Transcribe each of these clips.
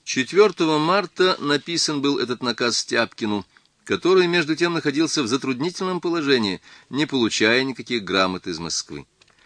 4 марта написан был этот наказ Тяпкину, который, между тем, находился в затруднительном положении, не получая никаких грамот из Москвы.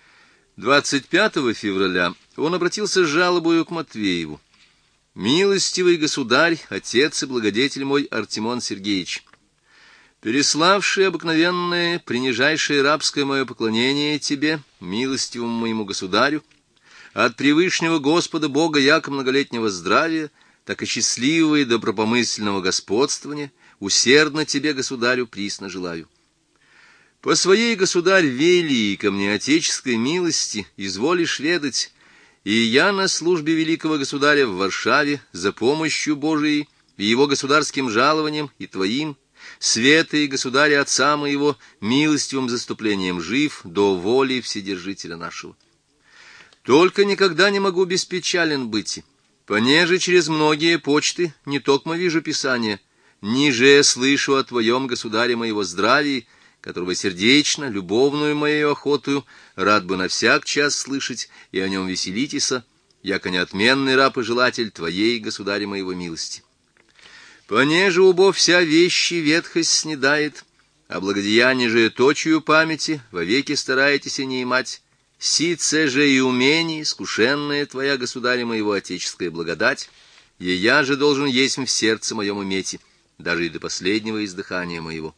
25 февраля он обратился с жалобою к Матвееву. «Милостивый государь, отец и благодетель мой Артемон Сергеевич, переславший обыкновенное, принижайшее рабское мое поклонение тебе, милостивому моему государю, от превышнего Господа Бога яко многолетнего здравия, так и счастливого и добропомысленного господствования, усердно тебе, государю, присно желаю. По своей, государь, велии ко мне отеческой милости изволишь ведать, и я на службе великого государя в Варшаве за помощью Божией и его государским жалованием и твоим, света и государя отца моего, милостивым заступлением жив до воли Вседержителя нашего. Только никогда не могу беспечален быть, понеже через многие почты не токмо вижу писания, ниже слышу о твоем государе моего здравии, которого сердечно, любовную моею охотою рад бы на всяк час слышать и о нем веселитеся, яко неотменный раб и желатель твоей, государя моего, милости. Понеже убо вся вещи ветхость снедает, а благодеяние же точию памяти вовеки стараетесь не имать, сице же и умение, искушенная твоя, государя моего, отеческая благодать, и я же должен есть в сердце моем иметь, даже и до последнего издыхания моего.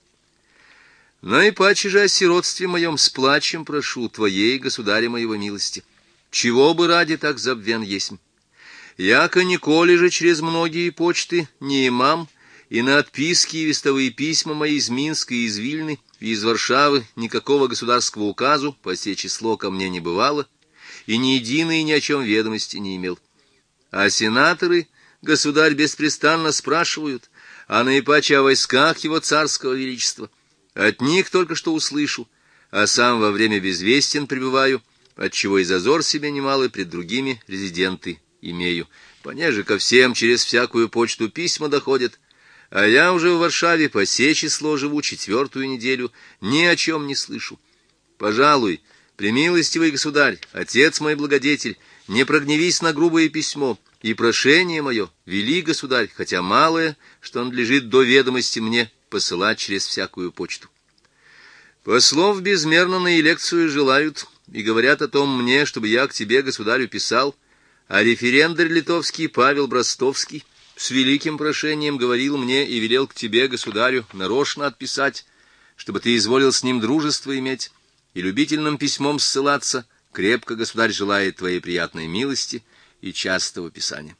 Наипаче же о сиротстве моем с плачем прошу твоей, государя моего, милости. Чего бы ради так забвен есмь? Яко николи же через многие почты не имам, и на отписки и вестовые письма мои из Минска и из Вильны, и из Варшавы никакого государского указу по сей число ко мне не бывало, и ни единой ни о чем ведомости не имел. А сенаторы, государь, беспрестанно спрашивают, а наипаче о войсках его царского величества. От них только что услышу, а сам во время безвестен пребываю, отчего и зазор себе немалый пред другими резиденты имею, понеже ко всем через всякую почту письма доходят, а я уже в Варшаве по сей число живу 4-ю неделю, ни о чем не слышу. Пожалуй, премилостивый государь, отец мой благодетель, не прогневись на грубое письмо, и прошение мое, вели, государь, хотя малое, что надлежит до ведомости мне, посылать через всякую почту. Послов безмерно на элекцию желают, и говорят о том мне, чтобы я к тебе, государю, писал, а референдарь литовский Павел Бростовский с великим прошением говорил мне и велел к тебе, государю, нарочно отписать, чтобы ты изволил с ним дружество иметь и любительным письмом ссылаться, крепко государь желает твоей приятной милости и частого писания.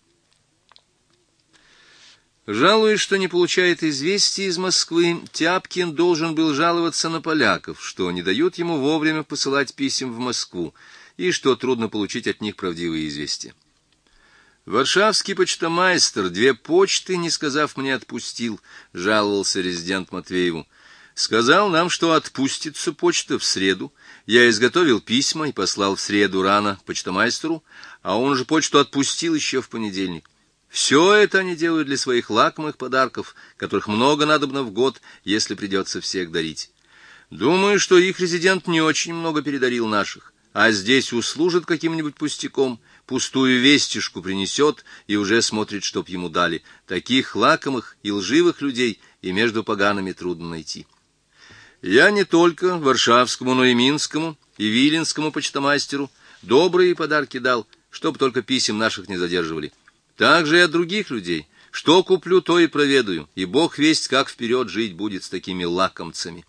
Жалуясь, что не получает известий из Москвы, Тяпкин должен был жаловаться на поляков, что не дают ему вовремя посылать писем в Москву, и что трудно получить от них правдивые известия. Варшавский почтомайстер 2 почты, не сказав мне, отпустил, жаловался резидент Матвееву. Сказал нам, что отпустится почта в среду. Я изготовил письма и послал в среду рано почтомайстеру, а он же почту отпустил еще в понедельник. Все это они делают для своих лакомых подарков, которых много надобно в год, если придется всех дарить. Думаю, что их резидент не очень много передарил наших, а здесь услужит каким-нибудь пустяком, пустую вестишку принесет и уже смотрит, чтоб ему дали. Таких лакомых и лживых людей и между погаными трудно найти. Я не только варшавскому, но и минскому, и виленскому почтомайстеру добрые подарки дал, чтоб только писем наших не задерживали. Также и от других людей. Что куплю, то и проведаю, и Бог весть, как вперед жить будет с такими лакомцами.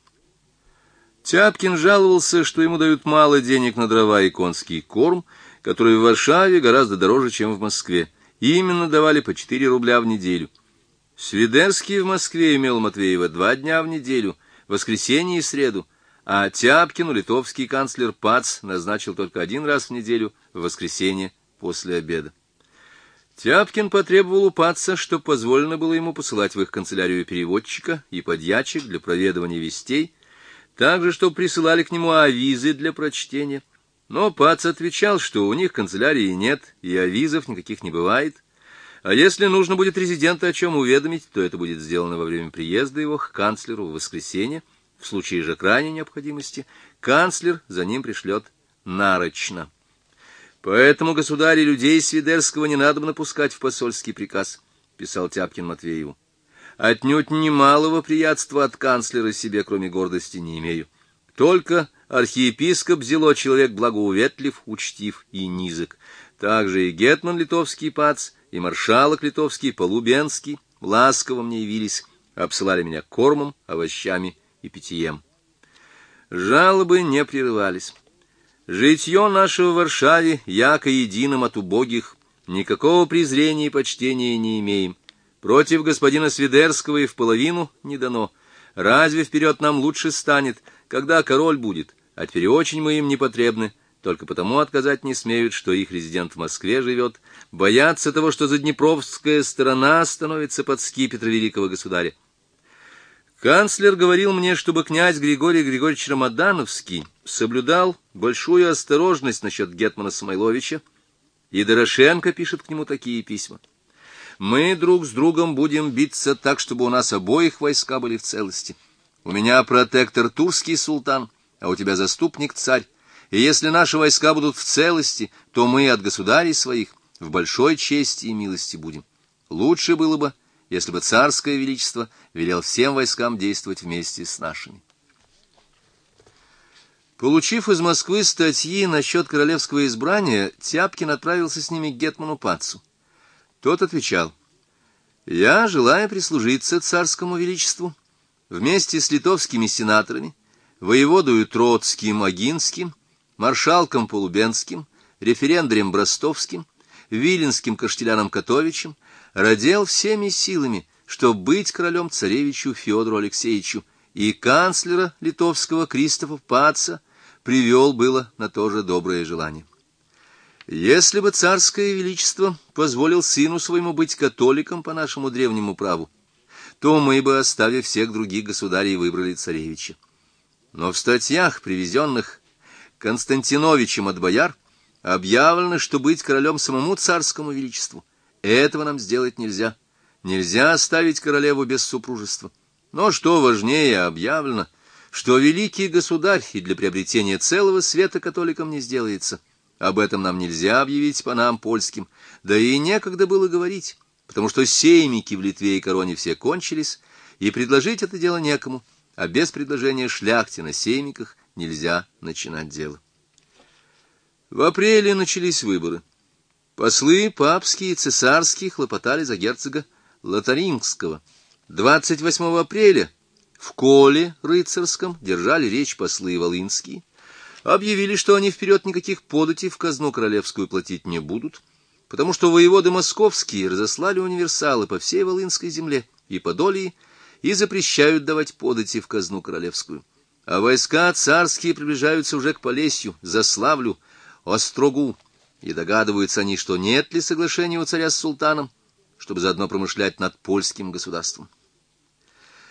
Тяпкин жаловался, что ему дают мало денег на дрова и конский корм, который в Варшаве гораздо дороже, чем в Москве. Именно давали по 4 рубля в неделю. Свидерский в Москве имел Матвеева 2 дня в неделю, воскресенье и среду, а Тяпкину литовский канцлер Пац назначил только 1 раз в неделю, в воскресенье после обеда. Тяпкин потребовал у Паца, чтоб позволено было ему посылать в их канцелярию переводчика и подьячек для проведывания вестей, также, чтоб присылали к нему авизы для прочтения. Но Пац отвечал, что у них канцелярии нет, и авизов никаких не бывает, а если нужно будет резидента о чем уведомить, то это будет сделано во время приезда его к канцлеру в воскресенье, в случае же крайней необходимости канцлер за ним пришлет нарочно. Поэтому, государь, людей Свидерского не надо напускать в посольский приказ. — писал Тяпкин Матвееву, — отнюдь немалого приятства от канцлера себе, кроме гордости, не имею. Только архиепископ Зело человек благоуветлив, учтив и низок. Также и гетман литовский Пац, и маршалок литовский Полубенский ласково мне явились, обсылали меня кормом, овощами и питьем. Жалобы не прерывались. Житье наше в Варшаве, яко единым от убогих, никакого презрения и почтения не имеем. Против господина Свидерского и в половину не дано. Разве вперед нам лучше станет, когда король будет, а теперь очень мы им непотребны, только потому отказать не смеют, что их резидент в Москве живет, боятся того, что заднепровская сторона становится под скипетр великого государя. Канцлер говорил мне, чтобы князь Григорий Григорьевич Рамадановский соблюдал большую осторожность насчет гетмана Самойловича, и Дорошенко пишет к нему такие письма. Мы друг с другом будем биться так, чтобы у нас обоих войска были в целости. У меня протектор турский султан, а у тебя заступник царь, и если наши войска будут в целости, то мы от государей своих в большой чести и милости будем. Лучше было бы, если бы царское величество велел всем войскам действовать вместе с нашими. Получив из Москвы статьи насчет королевского избрания, Тяпкин отправился с ними к гетману Пацу. Тот отвечал: «Я желаю прислужиться царскому величеству вместе с литовскими сенаторами, воеводою Троцким Агинским, маршалком Полубенским, референдарем Бростовским, виленским каштеляном Котовичем, радел всеми силами, чтоб быть королем-царевичу Федору Алексеевичу, и канцлера литовского Кристофа Паца привел было на то же доброе желание. Если бы царское величество позволил сыну своему быть католиком по нашему древнему праву, то мы бы, оставив всех других государей, выбрали царевича. Но в статьях, привезенных Константиновичем от бояр, объявлено, что быть королем самому царскому величеству этого нам сделать нельзя. Нельзя оставить королеву без супружества. Но что важнее, объявлено, что великий государь и для приобретения целого света католиком не сделается. Об этом нам нельзя объявить панам польским, да и некогда было говорить, потому что сеймики в Литве и Короне все кончились, и предложить это дело некому, а без предложения шляхте на сеймиках нельзя начинать дело. В апреле начались выборы. Послы папские и цесарские хлопотали за герцога Лотарингского. 28 апреля в Коле рыцарском держали речь послы волынские, объявили, что они вперед никаких податей в казну королевскую платить не будут, потому что воеводы московские разослали универсалы по всей Волынской земле и Подолии и запрещают давать подати в казну королевскую. А войска царские приближаются уже к Полесью, Заславлю, Острогу, и догадываются они, что нет ли соглашения у царя с султаном, чтобы заодно промышлять над польским государством.